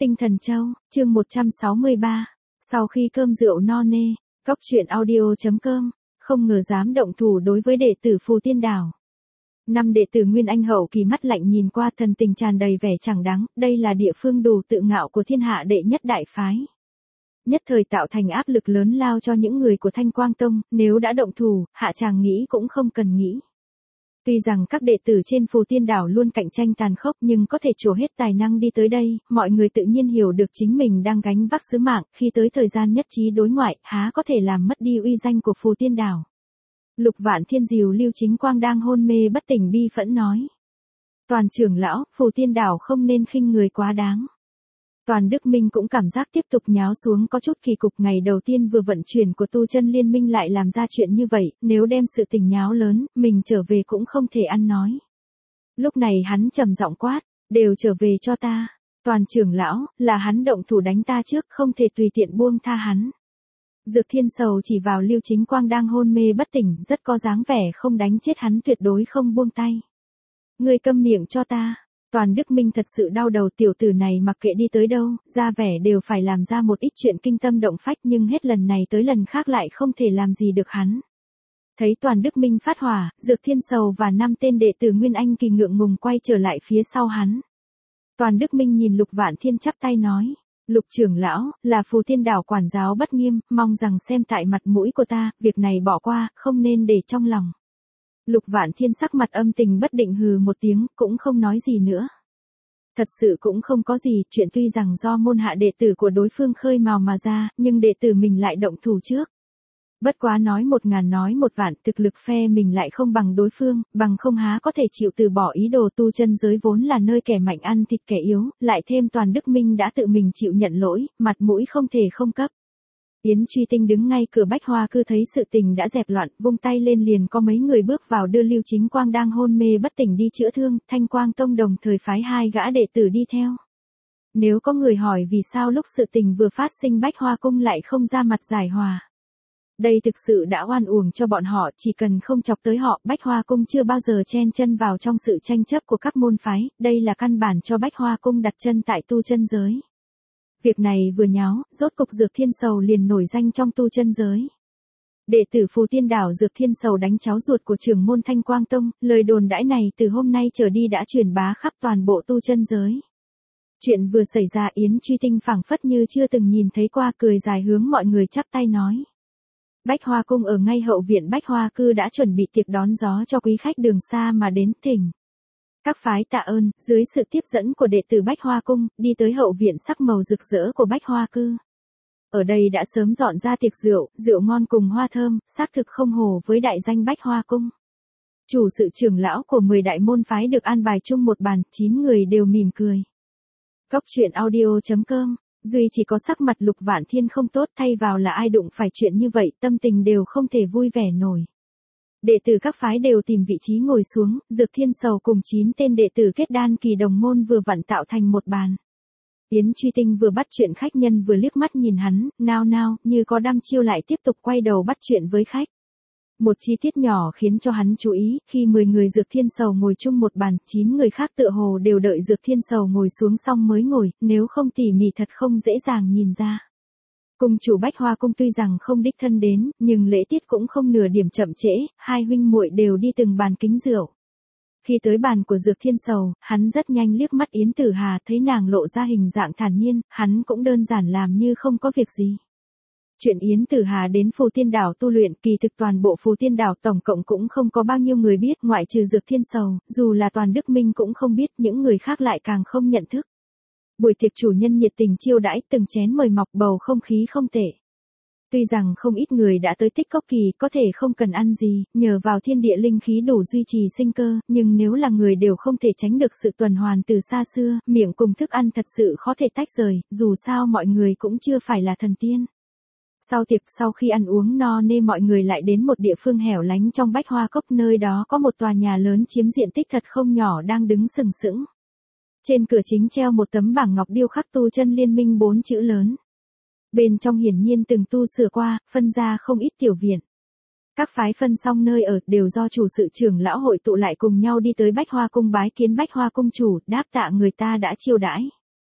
Tinh Thần Châu, chương 163. Sau khi cơm rượu no nê, Cóc truyện audio.com, không ngờ dám động thủ đối với đệ tử Phù Tiên Đảo. Năm đệ tử Nguyên Anh hậu kỳ mắt lạnh nhìn qua, thần tình tràn đầy vẻ chẳng đáng, đây là địa phương đủ tự ngạo của thiên hạ đệ nhất đại phái. Nhất thời tạo thành áp lực lớn lao cho những người của Thanh Quang Tông, nếu đã động thủ, hạ chàng nghĩ cũng không cần nghĩ. Tuy rằng các đệ tử trên Phù Tiên Đảo luôn cạnh tranh tàn khốc nhưng có thể trổ hết tài năng đi tới đây, mọi người tự nhiên hiểu được chính mình đang gánh vác sứ mạng, khi tới thời gian nhất trí đối ngoại, há có thể làm mất đi uy danh của Phù Tiên Đảo. Lục Vạn Thiên dìu Lưu Chính Quang đang hôn mê bất tỉnh bi phẫn nói. Toàn trưởng lão, Phù Tiên Đảo không nên khinh người quá đáng. Toàn Đức Minh cũng cảm giác tiếp tục nháo xuống có chút kỳ cục, ngày đầu tiên vừa vận chuyển của tu chân liên minh lại làm ra chuyện như vậy, nếu đem sự tình nháo lớn, mình trở về cũng không thể ăn nói. Lúc này hắn trầm giọng quát, đều trở về cho ta. Toàn trưởng lão, là hắn động thủ đánh ta trước, không thể tùy tiện buông tha hắn. Dược Thiên Sầu chỉ vào Lưu Chính Quang đang hôn mê bất tỉnh, rất có dáng vẻ không đánh chết hắn tuyệt đối không buông tay. Ngươi câm miệng cho ta. Toàn Đức Minh thật sự đau đầu, tiểu tử này mặc kệ đi tới đâu, ra vẻ đều phải làm ra một ít chuyện kinh tâm động phách, nhưng hết lần này tới lần khác lại không thể làm gì được hắn. Thấy Toàn Đức Minh phát hỏa, Dược Thiên Sầu và 5 tên đệ tử Nguyên Anh kỳ ngượng ngùng quay trở lại phía sau hắn. Toàn Đức Minh nhìn Lục Vạn Thiên chắp tay nói, Lục trưởng lão, là Phù Tiên Đảo quản giáo bất nghiêm, mong rằng xem tại mặt mũi của ta, việc này bỏ qua, không nên để trong lòng. Lục Vạn Thiên sắc mặt âm tình bất định hừ một tiếng, cũng không nói gì nữa. Thật sự cũng không có gì, chuyện tuy rằng do môn hạ đệ tử của đối phương khơi mào mà ra, nhưng đệ tử mình lại động thủ trước. Bất quá nói 1000 nói 1 vạn, thực lực phe mình lại không bằng đối phương, bằng không há có thể chịu từ bỏ ý đồ, tu chân giới vốn là nơi kẻ mạnh ăn thịt kẻ yếu, lại thêm Toàn Đức Minh đã tự mình chịu nhận lỗi, mặt mũi không thể không cấp. Yến Truy Tinh đứng ngay cửa Bách Hoa Cư thấy sự tình đã dẹp loạn, vung tay lên liền có mấy người bước vào đưa Lưu Chính Quang đang hôn mê bất tỉnh đi chữa thương, Thanh Quang Tông đồng thời phái 2 gã đệ tử đi theo. Nếu có người hỏi vì sao lúc sự tình vừa phát sinh Bách Hoa Cung lại không ra mặt giải hòa. Đây thực sự đã oan uổng cho bọn họ, chỉ cần không chọc tới họ, Bách Hoa Cung chưa bao giờ chen chân vào trong sự tranh chấp của các môn phái, đây là căn bản cho Bách Hoa Cung đặt chân tại tu chân giới. Việc này vừa nháo, rốt cục Dược Thiên Sầu liền nổi danh trong tu chân giới. Đệ tử Phù Tiên Đảo Dược Thiên Sầu đánh cháu ruột của trưởng môn Thanh Quang Tông, lời đồn đãi này từ hôm nay trở đi đã truyền bá khắp toàn bộ tu chân giới. Chuyện vừa xảy ra, Yến Truy Tinh phảng phất như chưa từng nhìn thấy qua, cười dài hướng mọi người chắp tay nói. Bách Hoa Cung ở ngay hậu viện Bách Hoa Cư đã chuẩn bị tiệc đón gió cho quý khách đường xa mà đến thỉnh. Các phái tạ ơn, dưới sự tiếp dẫn của đệ tử Bách Hoa Cung, đi tới hậu viện sắc màu rực rỡ của Bách Hoa Cư. Ở đây đã sớm dọn ra tiệc rượu, rượu ngon cùng hoa thơm, xác thực không hổ với đại danh Bách Hoa Cung. Chủ sự trưởng lão của 10 đại môn phái được an bài chung một bàn, 9 người đều mỉm cười. Cóc truyện audio.com, duy chỉ có sắc mặt Lục Vạn Thiên không tốt, thay vào là ai đụng phải chuyện như vậy, tâm tình đều không thể vui vẻ nổi. Đệ tử các phái đều tìm vị trí ngồi xuống, Dược Thiên Sầu cùng 9 tên đệ tử kết đan kỳ đồng môn vừa vặn tạo thành một bàn. Yến Truy Tinh vừa bắt chuyện khách nhân vừa liếc mắt nhìn hắn, nao nao, như có đăm chiêu lại tiếp tục quay đầu bắt chuyện với khách. Một chi tiết nhỏ khiến cho hắn chú ý, khi 10 người Dược Thiên Sầu ngồi chung một bàn, 9 người khác tựa hồ đều đợi Dược Thiên Sầu ngồi xuống xong mới ngồi, nếu không tỉ mỉ thật không dễ dàng nhìn ra. Cung chủ Bách Hoa Cung tuy rằng không đích thân đến, nhưng lễ tiết cũng không nửa điểm chậm trễ, 2 huynh muội đều đi từng bàn kính rượu. Khi tới bàn của Dược Thiên Sầu, hắn rất nhanh liếc mắt Yến Tử Hà, thấy nàng lộ ra hình dạng thản nhiên, hắn cũng đơn giản làm như không có việc gì. Chuyện Yến Tử Hà đến Phù Tiên Đảo tu luyện, kỳ thực toàn bộ Phù Tiên Đảo tổng cộng cũng không có bao nhiêu người biết, ngoại trừ Dược Thiên Sầu, dù là Toàn Đức Minh cũng không biết, những người khác lại càng không nhận thức. Buổi tiệc chủ nhân nhiệt tình chiêu đãi, từng chén mời mọc, bầu không khí không tệ. Tuy rằng không ít người đã tới Tích Cốc Kỳ, có thể không cần ăn gì, nhờ vào thiên địa linh khí đủ duy trì sinh cơ, nhưng nếu là người đều không thể tránh được sự tuần hoàn từ xa xưa, miệng cùng thức ăn thật sự khó thể tách rời, dù sao mọi người cũng chưa phải là thần tiên. Sau tiệc, sau khi ăn uống no nê, mọi người lại đến một địa phương hẻo lánh trong Bách Hoa Cốc, nơi đó có một tòa nhà lớn chiếm diện tích thật không nhỏ đang đứng sừng sững. Trên cửa chính treo một tấm bảng ngọc điêu khắc tu chân liên minh 4 chữ lớn. Bên trong hiển nhiên từng tu sửa qua, phân ra không ít tiểu viện. Các phái phân xong nơi ở đều do chủ sự trưởng lão hội tụ lại cùng nhau đi tới Bách Hoa Cung bái kiến Bách Hoa Cung chủ, đáp tạ người ta đã chiêu đãi.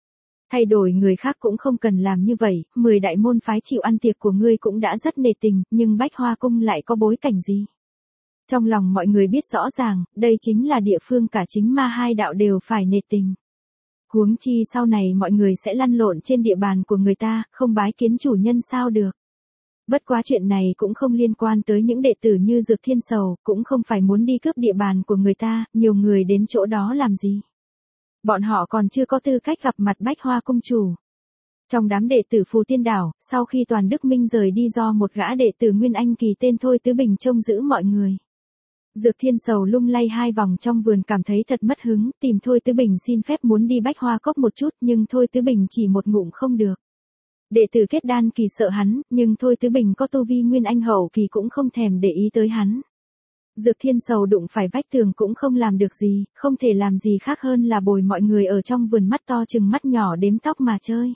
Thay đổi người khác cũng không cần làm như vậy, 10 đại môn phái chịu ăn tiệc của ngươi cũng đã rất nề tình, nhưng Bách Hoa Cung lại có bối cảnh gì? Trong lòng mọi người biết rõ ràng, đây chính là địa phương cả chính ma hai đạo đều phải nề tình. Huống chi sau này mọi người sẽ lăn lộn trên địa bàn của người ta, không bái kiến chủ nhân sao được. Bất quá chuyện này cũng không liên quan tới những đệ tử như Dược Thiên Sầu, cũng không phải muốn đi cướp địa bàn của người ta, nhiều người đến chỗ đó làm gì. Bọn họ còn chưa có tư cách gặp mặt Bách Hoa Cung chủ. Trong đám đệ tử Phù Tiên Đảo, sau khi Toàn Đức Minh rời đi do một gã đệ tử Nguyên Anh kỳ tên Thôi Tứ Bình trông giữ mọi người. Dược Thiên Sầu lung lay 2 vòng trong vườn cảm thấy thật mất hứng, tìm Thôi Tứ Bình xin phép muốn đi Bách Hoa Cốc một chút nhưng Thôi Tứ Bình chỉ một ngụm không được. Đệ tử kết đan kỳ sợ hắn, nhưng Thôi Tứ Bình có tu vi Nguyên Anh hậu kỳ cũng không thèm để ý tới hắn. Dược Thiên Sầu đụng phải vách tường cũng không làm được gì, không thể làm gì khác hơn là bồi mọi người ở trong vườn mắt to chừng mắt nhỏ đếm tóc mà chơi.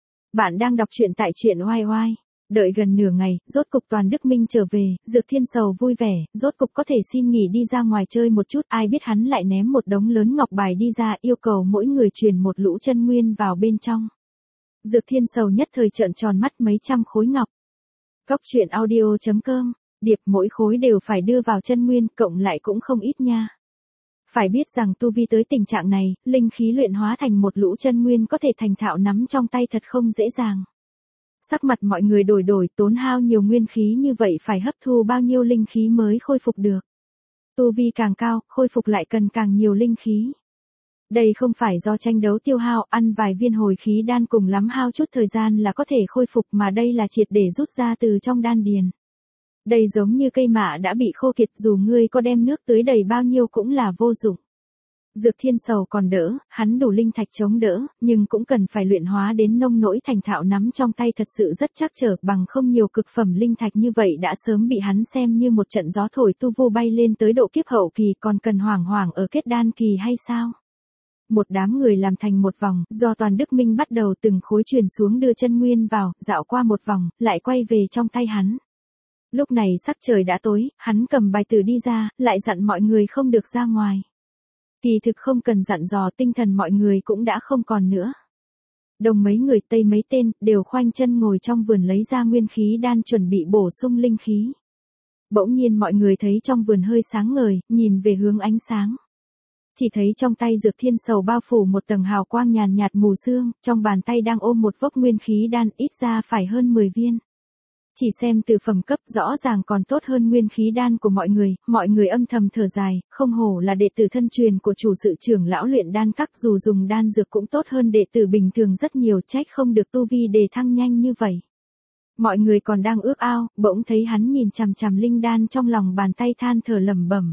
Bạn đang đọc truyện tại truyện oai oai. Đợi gần nửa ngày, rốt cục Toàn Đức Minh trở về, Dược Thiên Sầu vui vẻ, rốt cục có thể xin nghỉ đi ra ngoài chơi một chút, ai biết hắn lại ném một đống lớn ngọc bài đi ra, yêu cầu mỗi người truyền một lũ chân nguyên vào bên trong. Dược Thiên Sầu nhất thời trợn tròn mắt mấy trăm khối ngọc. Góc truyện audio.com, điệp mỗi khối đều phải đưa vào chân nguyên, cộng lại cũng không ít nha. Phải biết rằng tu vi tới tình trạng này, linh khí luyện hóa thành một lũ chân nguyên có thể thành thạo nắm trong tay thật không dễ dàng. Sắc mặt mọi người đổi tốn hao nhiều nguyên khí như vậy phải hấp thu bao nhiêu linh khí mới khôi phục được. Tu vi càng cao, khôi phục lại cần càng nhiều linh khí. Đây không phải do tranh đấu tiêu hao, ăn vài viên hồi khí đan cùng lắm hao chút thời gian là có thể khôi phục mà đây là triệt để rút ra từ trong đan điền. Đây giống như cây mạ đã bị khô kiệt dù ngươi có đem nước tưới đầy bao nhiêu cũng là vô dụng. Dược Thiên Sầu còn đỡ, hắn đủ linh thạch chống đỡ, nhưng cũng cần phải luyện hóa đến nông nỗi thành thạo nắm trong tay thật sự rất trắc trở, bằng không nhiều cực phẩm linh thạch như vậy đã sớm bị hắn xem như một trận gió thổi tu vô bay lên tới độ kiếp hậu kỳ còn cần hoảng ở kết đan kỳ hay sao? Một đám người làm thành một vòng, do Toàn Đức Minh bắt đầu từng khối truyền xuống đưa chân nguyên vào, dạo qua một vòng, lại quay về trong tay hắn. Lúc này sắc trời đã tối, hắn cầm bài tử đi ra, lại dặn mọi người không được ra ngoài. Kỳ thực không cần dặn dò, tinh thần mọi người cũng đã không còn nữa. Đông mấy người tây mấy tên, đều khoanh chân ngồi trong vườn lấy ra nguyên khí đan chuẩn bị bổ sung linh khí. Bỗng nhiên mọi người thấy trong vườn hơi sáng ngời, nhìn về hướng ánh sáng. Chỉ thấy trong tay Dược Thiên Sầu bao phủ một tầng hào quang nhàn nhạt mù sương, trong bàn tay đang ôm một vốc nguyên khí đan ít ra phải hơn 10 viên. Chỉ xem từ phẩm cấp rõ ràng còn tốt hơn nguyên khí đan của mọi người âm thầm thở dài, không hổ là đệ tử thân truyền của chủ sự trưởng lão luyện đan các, dù dùng đan dược cũng tốt hơn đệ tử bình thường rất nhiều, trách không được tu vi đề thăng nhanh như vậy. Mọi người còn đang ước ao, bỗng thấy hắn nhìn chằm chằm linh đan trong lòng bàn tay than thở lẩm bẩm.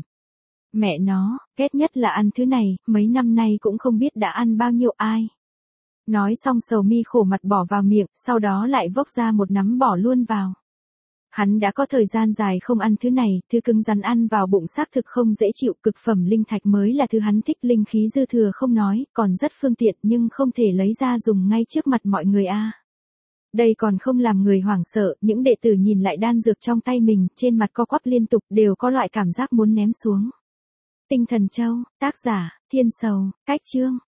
Mẹ nó, ghét nhất là ăn thứ này, mấy năm nay cũng không biết đã ăn bao nhiêu ai. Nói xong Sầu Mi khổ mặt bỏ vào miệng, sau đó lại vốc ra một nắm bỏ luôn vào. Hắn đã có thời gian dài không ăn thứ này, thứ cứng rắn ăn vào bụng xác thực không dễ chịu, cực phẩm linh thạch mới là thứ hắn thích, linh khí dư thừa không nói, còn rất phương tiện nhưng không thể lấy ra dùng ngay trước mặt mọi người a. Đây còn không làm người hoảng sợ, những đệ tử nhìn lại đan dược trong tay mình, trên mặt co quắp liên tục, đều có loại cảm giác muốn ném xuống. Tinh Thần Châu, tác giả, Thiên Sầu, cách chương.